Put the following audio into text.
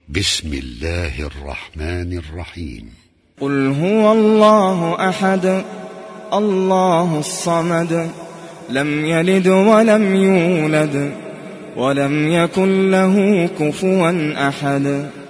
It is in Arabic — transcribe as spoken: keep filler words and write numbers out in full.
بسم الله الرحمن الرحيم. قل هو الله أحد الله الصمد لم يلد ولم يولد ولم يكن له كفوا أحد.